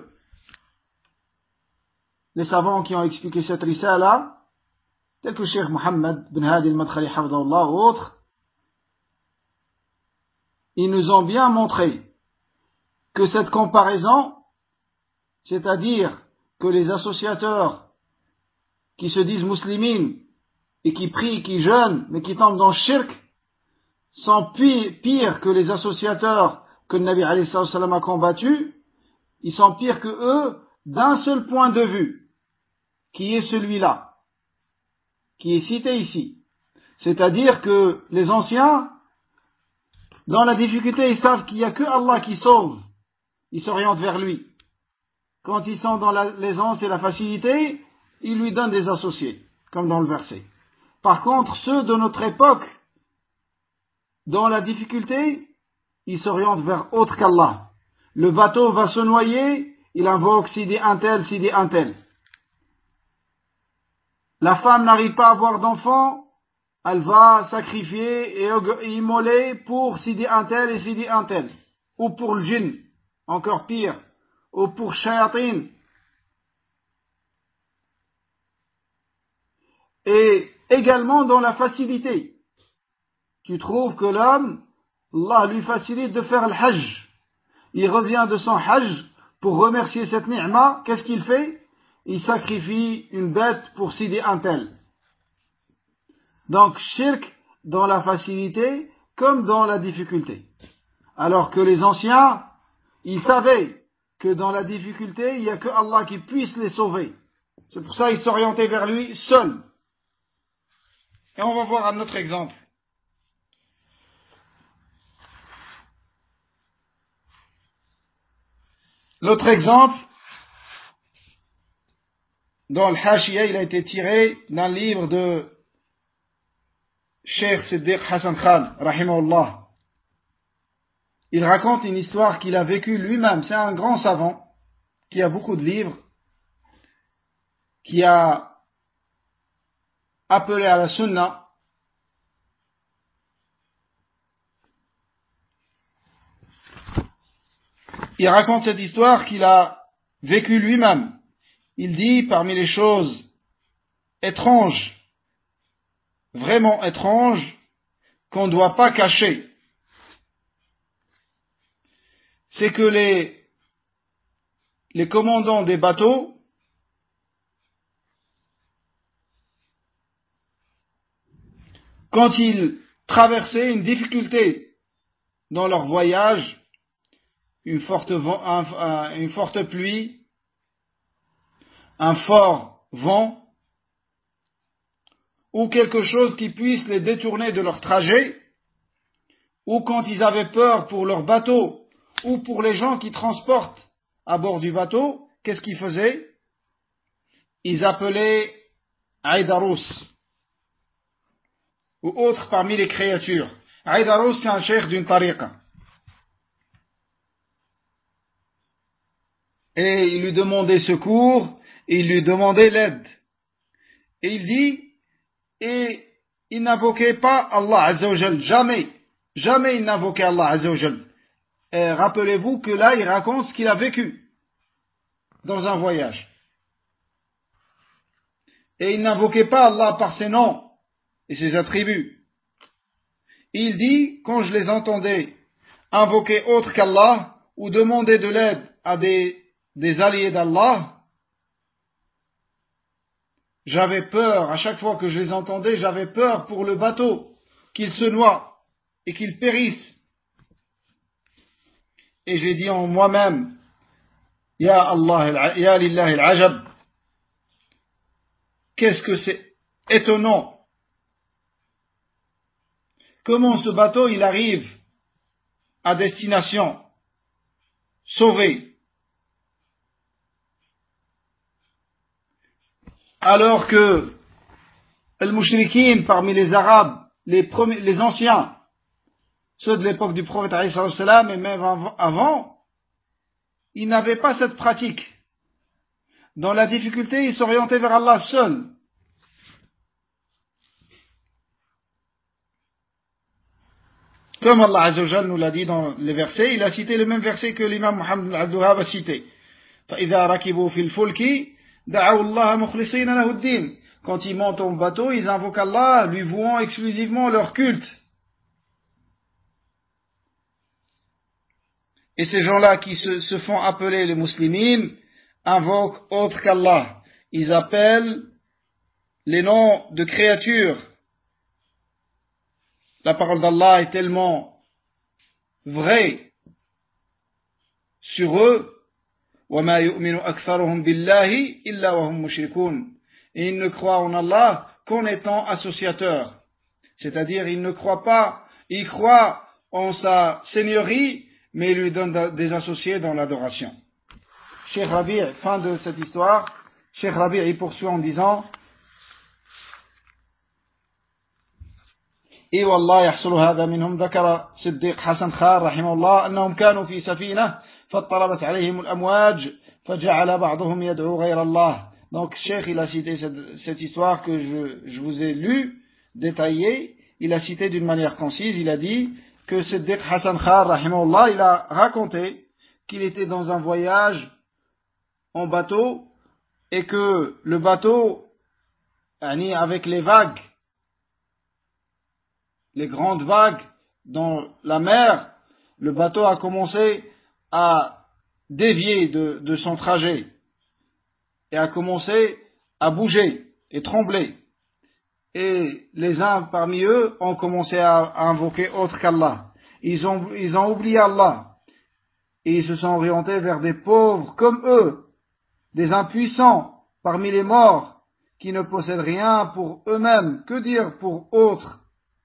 les savants qui ont expliqué cette risala, tels que Cheikh Mohammed bin Hadi al-Madkhali hafidhahullah ou autres, ils nous ont bien montré que cette comparaison, c'est-à-dire que les associateurs qui se disent muslimines et qui prient, qui jeûnent, mais qui tombent dans le shirk, sont pires que les associateurs que le Nabi alayhi salam a combattus, ils sont pires que eux d'un seul point de vue, qui est celui-là, qui est cité ici. C'est-à-dire que les anciens, dans la difficulté, ils savent qu'il n'y a que Allah qui sauve. Ils s'orientent vers lui. Quand ils sont dans l'aisance et la facilité, ils lui donnent des associés, comme dans le verset. Par contre, ceux de notre époque, dans la difficulté, ils s'orientent vers autre qu'Allah. Le bateau va se noyer, il invoque Sidi un tel, Sidi un tel. La femme n'arrive pas à avoir d'enfant, elle va sacrifier et immoler pour Sidi un tel et Sidi un tel. Ou pour le djinn, encore pire. Ou pour shayatin. Et également dans la facilité. Tu trouves que l'homme, Allah lui facilite de faire le hajj. Il revient de son hajj pour remercier cette ni'ma. Qu'est-ce qu'il fait? Il sacrifie une bête pour Sidi un tel. Donc, shirk dans la facilité comme dans la difficulté. Alors que les anciens, ils savaient que dans la difficulté, il n'y a que Allah qui puisse les sauver. C'est pour ça qu'ils s'orientaient vers lui seul. Et on va voir un autre exemple. L'autre exemple, dans le Hashiyah, il a été tiré d'un livre de Cheikh Siddiq Hassan Khan, rahimahullah. Il raconte une histoire qu'il a vécue lui-même. C'est un grand savant qui a beaucoup de livres, qui a appelé à la sunna. Il raconte cette histoire qu'il a vécue lui-même. Il dit, parmi les choses étranges, vraiment étranges, qu'on ne doit pas cacher, c'est que les, les commandants des bateaux quand ils traversaient une difficulté dans leur voyage, une forte, vent, un, un, une forte pluie, un fort vent, ou quelque chose qui puisse les détourner de leur trajet, ou quand ils avaient peur pour leur bateau, ou pour les gens qui transportent à bord du bateau, qu'est-ce qu'ils faisaient? Ils appelaient Aïdarous, ou autre parmi les créatures. Aïdarous, c'est un cheikh d'une tariqa. Et il lui demandait secours, et il lui demandait l'aide. Et il dit, et il n'invoquait pas Allah Azza wa Jal, jamais, jamais il n'invoquait Allah Azza wa Jal. Et rappelez-vous que là, il raconte ce qu'il a vécu dans un voyage. Et il n'invoquait pas Allah par ses noms et ses attributs. Il dit, quand je les entendais invoquer autre qu'Allah ou demander de l'aide à des, des alliés d'Allah, j'avais peur, à chaque fois que je les entendais, j'avais peur pour le bateau, qu'il se noie et qu'il périsse. Et j'ai dit en moi-même, Ya Allah, Ya Lillah al-Ajab, qu'est-ce que c'est étonnant. Comment ce bateau, il arrive à destination, sauvé, alors que les mouchriquines parmi les Arabes, les, premiers, les anciens, ceux de l'époque du prophète alayhi salam et même avant, ils n'avaient pas cette pratique. Dans la difficulté, ils s'orientaient vers Allah seul. Comme Allah Azza wa Jal nous l'a dit dans les versets, il a cité le même verset que l'imam Muhammad al-Abdouhab a cité. فَإِذَا رَكِبُوا فِي الْفُلْكِ دَعَوُا اللَّهَ مُخْلِصِينَ لَهُ الدِّينَ. Quand ils montent au bateau, ils invoquent Allah, lui vouant exclusivement leur culte. Et ces gens-là qui se, se font appeler les muslimines invoquent autre qu'Allah. Ils appellent les noms de créatures. La parole d'Allah est tellement vraie sur eux. وَمَا يُؤْمِنُ أَكْثَرُهُمْ بِاللَّهِ إِلَّا وَهُمْ مُشْرِكُونَ. Et ils ne croient en Allah qu'en étant associateurs. C'est-à-dire, ils ne croient pas, ils croient en sa seigneurie, mais ils lui donnent des associés dans l'adoration. Cheikh Rabi', fin de cette histoire, Cheikh Rabi' il poursuit en disant, اي والله يحصل هذا منهم. ذكر صديق حسن خان رحمه الله أنهم كانوا في سفينة فاضطربت عليهم الأمواج فجعل بعضهم يدعو غير الله. Donc Cheikh il a cité cette, cette histoire que je, je vous ai lue, détaillée. Il a cité d'une manière concise. Il a dit que Siddiq Hassan Khan rahimahullah, il a raconté qu'il était dans un voyage en bateau et que le bateau, avec les vagues, les grandes vagues dans la mer, le bateau a commencé à dévier de, de son trajet et a commencé à bouger et trembler. Et les uns parmi eux ont commencé à, à invoquer autre qu'Allah. Ils ont, ils ont oublié Allah et ils se sont orientés vers des pauvres comme eux, des impuissants parmi les morts qui ne possèdent rien pour eux-mêmes, que dire pour autres.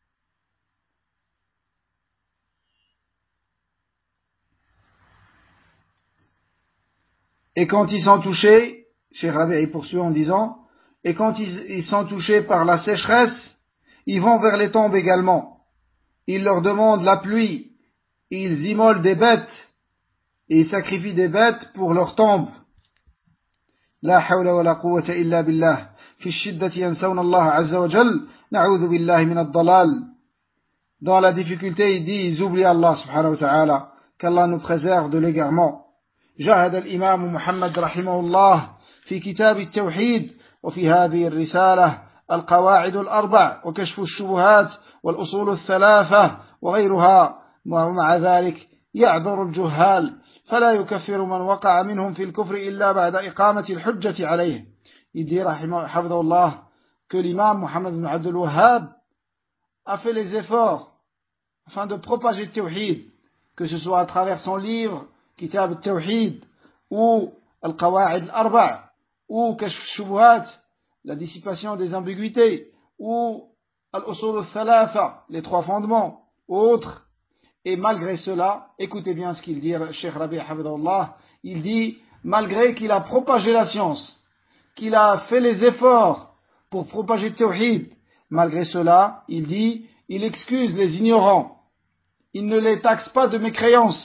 Et quand ils sont touchés, Cheikh Rabi' poursuit en disant, et quand ils, ils sont touchés par la sécheresse, ils vont vers les tombes également. Ils leur demandent la pluie, ils immolent des bêtes, et ils sacrifient des bêtes pour leur tombe. La hawla wa la quwwata illa billah. Fi shiddati yansawna Allah azza wa jal, na'udhu billahi min ad-dalal. Dans la difficulté, il dit, ils oublient Allah subhanahu wa ta'ala, qu'Allah nous préserve de l'égarement. جاهد الإمام محمد رحمه الله في كتاب التوحيد وفي هذه الرسالة القواعد الأربع وكشف الشبهات والأصول الثلاثة وغيرها، ومع ذلك يعذر الجهال فلا يكفر من وقع منهم في الكفر إلا بعد إقامة الحجة عليه. Il dit حفظه الله que l'imam Muhammad ibn Abdul Wahhab a fait les efforts afin de propager le tawhid, que ce soit à travers son livre Kitab al-Tawhid ou Al-Qawa'id al-Arba' ou Kashf al-Shubuhat, la dissipation des ambiguïtés, ou Al-Usul al-Thalatha, les trois fondements, ou autres. Et malgré cela, écoutez bien ce qu'il dit, Cheikh Rabi' Hafidahullah, il dit, malgré qu'il a propagé la science, qu'il a fait les efforts pour propager le tawhid. Malgré cela, il dit, il excuse les ignorants. Il ne les taxe pas de mécréance.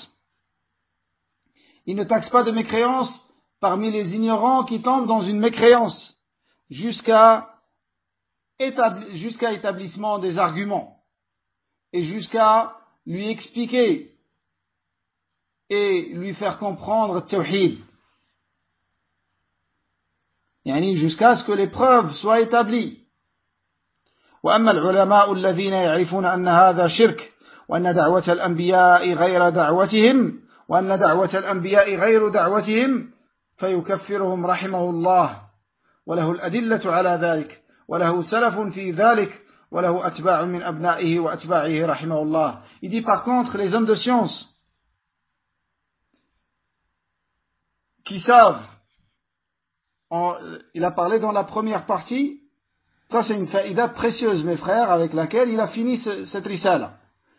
Il ne taxe pas de mécréance parmi les ignorants qui tombent dans une mécréance jusqu'à établi- jusqu'à établissement des arguments et jusqu'à lui expliquer et lui faire comprendre le tawhid. يعني jusqu'à ce que les preuves soient établies. وأما العلماء الذين يعرفون أن هذا شرك وأن دعوة الأنبياء غير دعوتهم وأن دعوة الأنبياء غير دعوتهم فيكفرهم رحمه الله وله الأدلة على ذلك وله سلف في ذلك وله أتباع من أبنائه وأتباعه رحمه الله. Il dit par contre les hommes de science qui savent, en, il a parlé dans la première partie, ça c'est une faïda précieuse mes frères avec laquelle il a fini ce, cette risala.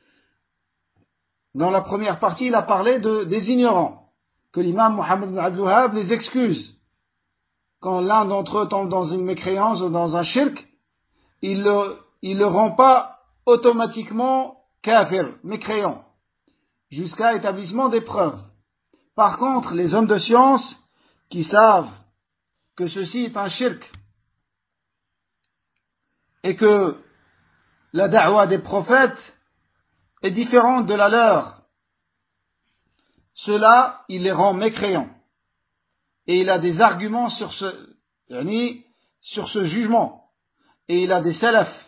Dans la première partie il a parlé de, des ignorants, que l'imam Mohammed ibn Abdul Wahhab les excuse. Quand l'un d'entre eux tombe dans une mécréance ou dans un shirk, il le, il le rend pas automatiquement kafir, mécréant, jusqu'à établissement des preuves. Par contre, les hommes de science qui savent que ceci est un shirk et que la da'wa des prophètes est différente de la leur, cela, il les rend mécréants. Et il a des arguments sur ce, yani, sur ce jugement. Et il a des salafs.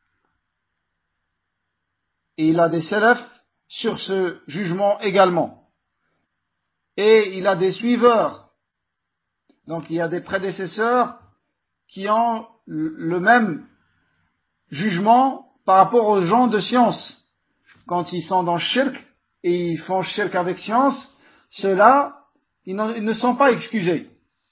Et il a des salafs sur ce jugement également. Et il a des suiveurs. Donc il y a des prédécesseurs qui ont le même jugement par rapport aux gens de science. Quand ils sont dans shirk et ils font shirk avec science, ceux-là, ils, ils ne sont pas excusés.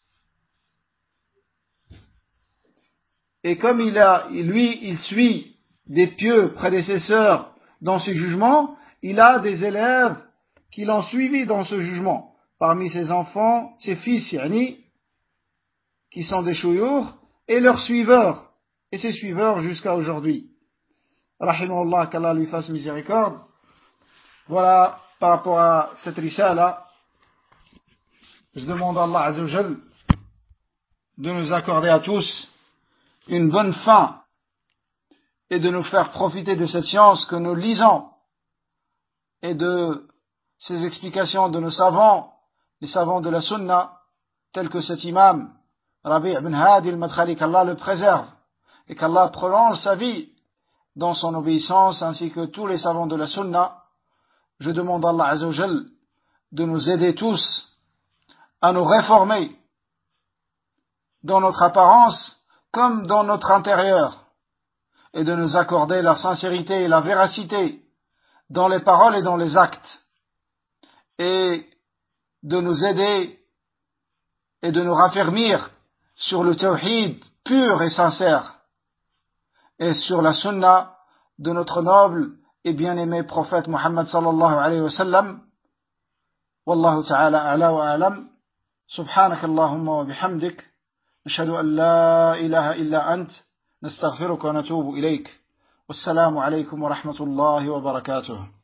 Et comme il a, lui, il suit des pieux prédécesseurs dans ce jugement, il a des élèves qui l'ont suivi dans ce jugement. Parmi ses enfants, ses fils, yani, qui sont des chouyours, et leurs suiveurs, et ses suiveurs jusqu'à aujourd'hui. Rahimahullah, qu'Allah lui fasse miséricorde. Voilà, par rapport à cette risala, je demande à Allah Azza wa Jal de nous accorder à tous une bonne fin et de nous faire profiter de cette science que nous lisons et de ces explications de nos savants, les savants de la sunna, tels que cet imam Rabi' ibn Hadi al-Madkhali, qu'Allah le préserve et qu'Allah prolonge sa vie dans son obéissance, ainsi que tous les savants de la sunna. Je demande à Allah Azza wa Jal de nous aider tous à nous réformer dans notre apparence comme dans notre intérieur, et de nous accorder la sincérité et la véracité dans les paroles et dans les actes, et de nous aider et de nous raffermir sur le tawhid pur et sincère, et sur la sunna de notre noble et bien-aimé prophète Muhammad sallallahu alayhi wa sallam. Wallahu ta'ala a'la wa a'lam. Subhanak Allahumma wa bihamdik. نشهد أن لا إله إلا أنت نستغفرك ونتوب إليك والسلام عليكم ورحمة الله وبركاته.